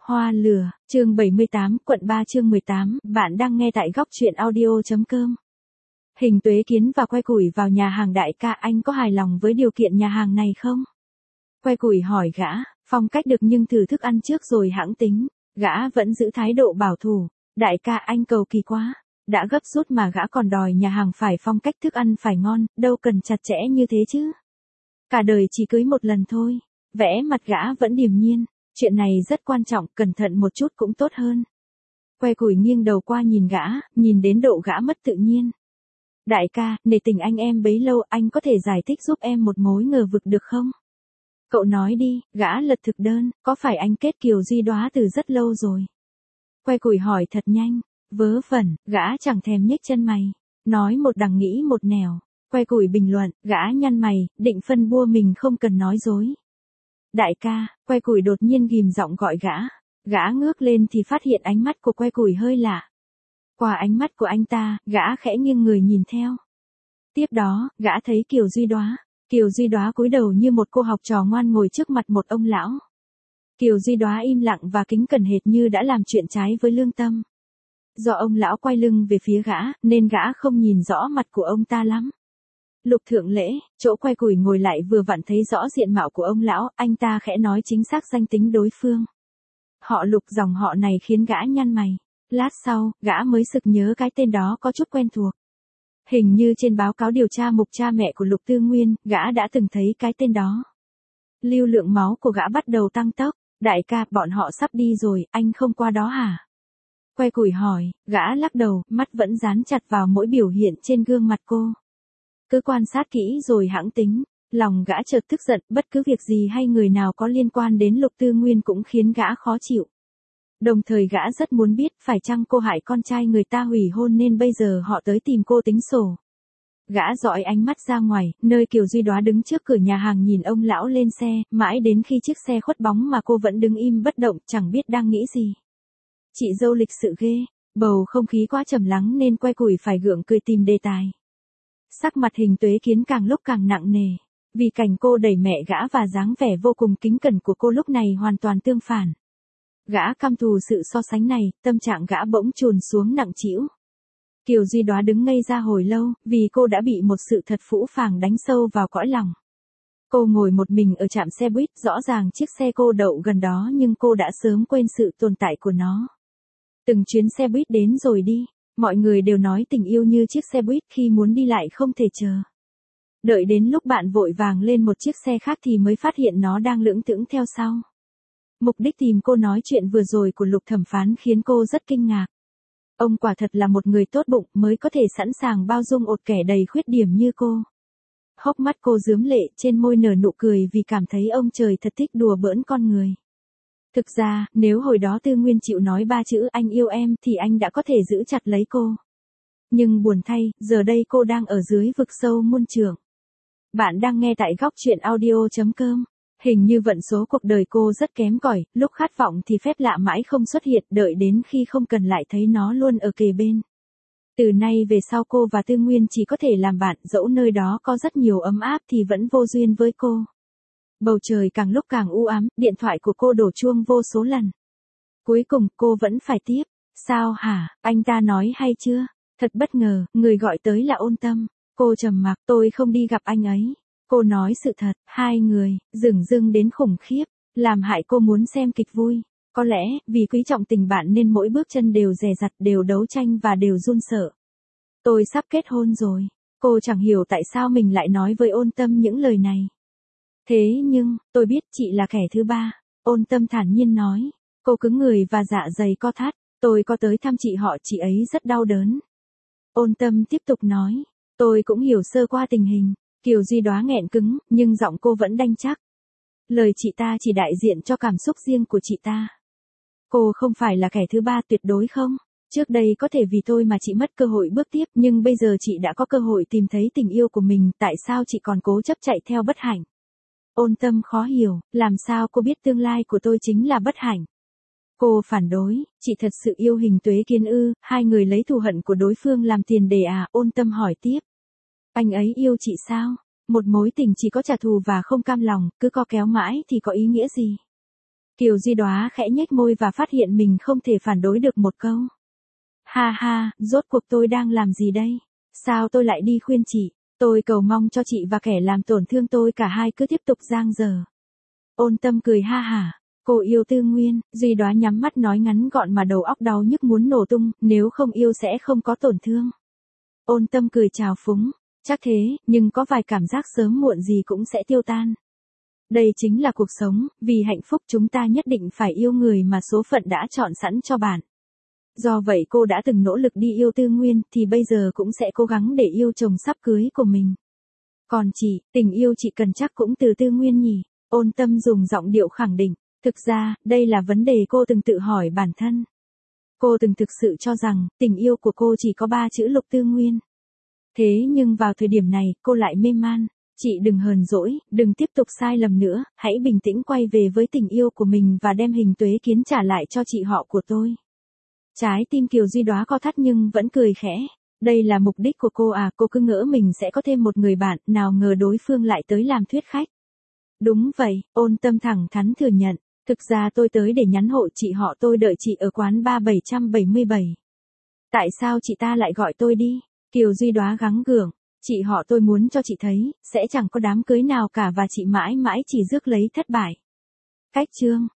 Hoa lửa, chương 78, quận 3 chương 18, bạn đang nghe tại góc truyện audio.com. Hình Tuế Kiến và Que Củi vào nhà hàng đại ca, anh có hài lòng với điều kiện nhà hàng này không? Que Củi hỏi gã, phong cách được nhưng thử thức ăn trước rồi hãng tính. Gã vẫn giữ thái độ bảo thủ, đại ca anh cầu kỳ quá. Đã gấp rút mà gã còn đòi nhà hàng phải phong cách thức ăn phải ngon, đâu cần chặt chẽ như thế chứ. Cả đời chỉ cưới một lần thôi. Vẽ mặt gã vẫn điềm nhiên. Chuyện này rất quan trọng, cẩn thận một chút cũng tốt hơn. Que Củi nghiêng đầu qua nhìn gã, nhìn đến độ gã mất tự nhiên. Đại ca, nể tình anh em bấy lâu, anh có thể giải thích giúp em một mối ngờ vực được không? Cậu nói đi, gã lật thực đơn, có phải anh kết Kiều Duy Đóa từ rất lâu rồi? Que Củi hỏi thật nhanh, vớ vẩn, gã chẳng thèm nhếch chân mày. Nói một đằng nghĩ một nẻo. Que Củi bình luận, gã nhăn mày, định phân bua mình không cần nói dối. Đại ca, Que Củi đột nhiên ghim giọng gọi gã. Gã ngước lên thì phát hiện ánh mắt của Que Củi hơi lạ. Qua ánh mắt của anh ta, gã khẽ nghiêng người nhìn theo. Tiếp đó, gã thấy Kiều Duy Đóa. Kiều Duy Đóa cúi đầu như một cô học trò ngoan ngồi trước mặt một ông lão. Kiều Duy Đóa im lặng và kính cẩn hệt như đã làm chuyện trái với lương tâm. Do ông lão quay lưng về phía gã, nên gã không nhìn rõ mặt của ông ta lắm. Lục thượng lễ, chỗ Que Củi ngồi lại vừa vặn thấy rõ diện mạo của ông lão, anh ta khẽ nói chính xác danh tính đối phương. Họ Lục, dòng họ này khiến gã nhăn mày. Lát sau, gã mới sực nhớ cái tên đó có chút quen thuộc. Hình như trên báo cáo điều tra mục cha mẹ của Lục Tư Nguyên, gã đã từng thấy cái tên đó. Lưu lượng máu của gã bắt đầu tăng tốc. Đại ca, bọn họ sắp đi rồi, anh không qua đó hả? Que Củi hỏi, gã lắc đầu, mắt vẫn dán chặt vào mỗi biểu hiện trên gương mặt cô. Cứ quan sát kỹ rồi hãng tính. Lòng gã chợt tức giận, bất cứ việc gì hay người nào có liên quan đến Lục Tư Nguyên cũng khiến gã khó chịu. Đồng thời gã rất muốn biết phải chăng cô hại con trai người ta hủy hôn nên bây giờ họ tới tìm cô tính sổ. Gã dõi ánh mắt ra ngoài, nơi Kiều Duy Đóa đứng trước cửa nhà hàng nhìn ông lão lên xe, mãi đến khi chiếc xe khuất bóng mà cô vẫn đứng im bất động, chẳng biết đang nghĩ gì. Chị dâu lịch sự ghê, bầu không khí quá trầm lắng nên Que Củi phải gượng cười tìm đề tài. Sắc mặt Hình Tuế Kiến càng lúc càng nặng nề, vì cảnh cô đẩy mẹ gã và dáng vẻ vô cùng kính cẩn của cô lúc này hoàn toàn tương phản. Gã căm thù sự so sánh này, tâm trạng gã bỗng chùn xuống nặng trĩu. Kiều Duy Đóa đứng ngây ra hồi lâu, vì cô đã bị một sự thật phũ phàng đánh sâu vào cõi lòng. Cô ngồi một mình ở trạm xe buýt, rõ ràng chiếc xe cô đậu gần đó nhưng cô đã sớm quên sự tồn tại của nó. Từng chuyến xe buýt đến rồi đi, mọi người đều nói tình yêu như chiếc xe buýt khi muốn đi lại không thể chờ. Đợi đến lúc bạn vội vàng lên một chiếc xe khác thì mới phát hiện nó đang lững thững theo sau. Mục đích tìm cô nói chuyện vừa rồi của Lục thẩm phán khiến cô rất kinh ngạc. Ông quả thật là một người tốt bụng mới có thể sẵn sàng bao dung một kẻ đầy khuyết điểm như cô. Hốc mắt cô rướm lệ, trên môi nở nụ cười vì cảm thấy ông trời thật thích đùa bỡn con người. Thực ra, nếu hồi đó Tư Nguyên chịu nói 3 chữ anh yêu em thì anh đã có thể giữ chặt lấy cô. Nhưng buồn thay, giờ đây cô đang ở dưới vực sâu muôn trượng. Bạn đang nghe tại góc truyện audio.com. Hình như vận số cuộc đời cô rất kém cỏi, lúc khát vọng thì phép lạ mãi không xuất hiện, đợi đến khi không cần lại thấy nó luôn ở kề bên. Từ nay về sau cô và Tư Nguyên chỉ có thể làm bạn, dẫu nơi đó có rất nhiều ấm áp thì vẫn vô duyên với cô. Bầu trời càng lúc càng u ám, điện thoại của cô đổ chuông vô số lần. Cuối cùng cô vẫn phải tiếp. Sao hả, anh ta nói hay chưa? Thật bất ngờ, người gọi tới là Ôn Tâm. Cô trầm mặc, tôi không đi gặp anh ấy. Cô nói sự thật, hai người, dửng dưng đến khủng khiếp, làm hại cô muốn xem kịch vui. Có lẽ, vì quý trọng tình bạn nên mỗi bước chân đều dè dặt, đều đấu tranh và đều run sợ. Tôi sắp kết hôn rồi. Cô chẳng hiểu tại sao mình lại nói với Ôn Tâm những lời này. Thế nhưng, tôi biết chị là kẻ thứ ba. Ôn Tâm thản nhiên nói. Cô cứng người và dạ dày co thắt. Tôi có tới thăm chị họ, chị ấy rất đau đớn. Ôn Tâm tiếp tục nói. Tôi cũng hiểu sơ qua tình hình. Kiều Duy Đóa nghẹn cứng, nhưng giọng cô vẫn đanh chắc. Lời chị ta chỉ đại diện cho cảm xúc riêng của chị ta. Cô không phải là kẻ thứ ba tuyệt đối không? Trước đây có thể vì tôi mà chị mất cơ hội bước tiếp, nhưng bây giờ chị đã có cơ hội tìm thấy tình yêu của mình, tại sao chị còn cố chấp chạy theo bất hạnh? Ôn Tâm khó hiểu, làm sao cô biết tương lai của tôi chính là bất hạnh? Cô phản đối, chị thật sự yêu Hình Tuế Kiến ư? Hai người lấy thù hận của đối phương làm tiền đề à? Ôn Tâm hỏi tiếp. Anh ấy yêu chị sao? Một mối tình chỉ có trả thù và không cam lòng, cứ co kéo mãi thì có ý nghĩa gì? Kiều Duy Đóa khẽ nhếch môi và phát hiện mình không thể phản đối được một câu. Ha ha, rốt cuộc tôi đang làm gì đây? Sao tôi lại đi khuyên chị? Tôi cầu mong cho chị và kẻ làm tổn thương tôi cả hai cứ tiếp tục giang dở. Ôn Tâm cười ha hả. Cô yêu Tư Nguyên, Duy Đóa nhắm mắt nói ngắn gọn mà đầu óc đau nhức muốn nổ tung, nếu không yêu sẽ không có tổn thương. Ôn Tâm cười trào phúng, chắc thế, nhưng có vài cảm giác sớm muộn gì cũng sẽ tiêu tan. Đây chính là cuộc sống, vì hạnh phúc chúng ta nhất định phải yêu người mà số phận đã chọn sẵn cho bạn. Do vậy cô đã từng nỗ lực đi yêu Tư Nguyên thì bây giờ cũng sẽ cố gắng để yêu chồng sắp cưới của mình. Còn chị, tình yêu chị cần chắc cũng từ Tư Nguyên nhỉ? Ôn Tâm dùng giọng điệu khẳng định. Thực ra, đây là vấn đề cô từng tự hỏi bản thân. Cô từng thực sự cho rằng, tình yêu của cô chỉ có 3 chữ Lục Tư Nguyên. Thế nhưng vào thời điểm này, cô lại mê man. Chị đừng hờn dỗi, đừng tiếp tục sai lầm nữa, hãy bình tĩnh quay về với tình yêu của mình và đem Hình Tuế Kiến trả lại cho chị họ của tôi. Trái tim Kiều Duy Đóa co thắt nhưng vẫn cười khẽ. Đây là mục đích của cô à, cô cứ ngỡ mình sẽ có thêm một người bạn, nào ngờ đối phương lại tới làm thuyết khách. Đúng vậy, Ôn Tâm thẳng thắn thừa nhận. Thực ra tôi tới để nhắn hộ chị họ tôi đợi chị ở quán bar 777. Tại sao chị ta lại gọi tôi đi? Kiều Duy Đóa gắng gượng. Chị họ tôi muốn cho chị thấy, sẽ chẳng có đám cưới nào cả và chị mãi mãi chỉ rước lấy thất bại. Cách chương.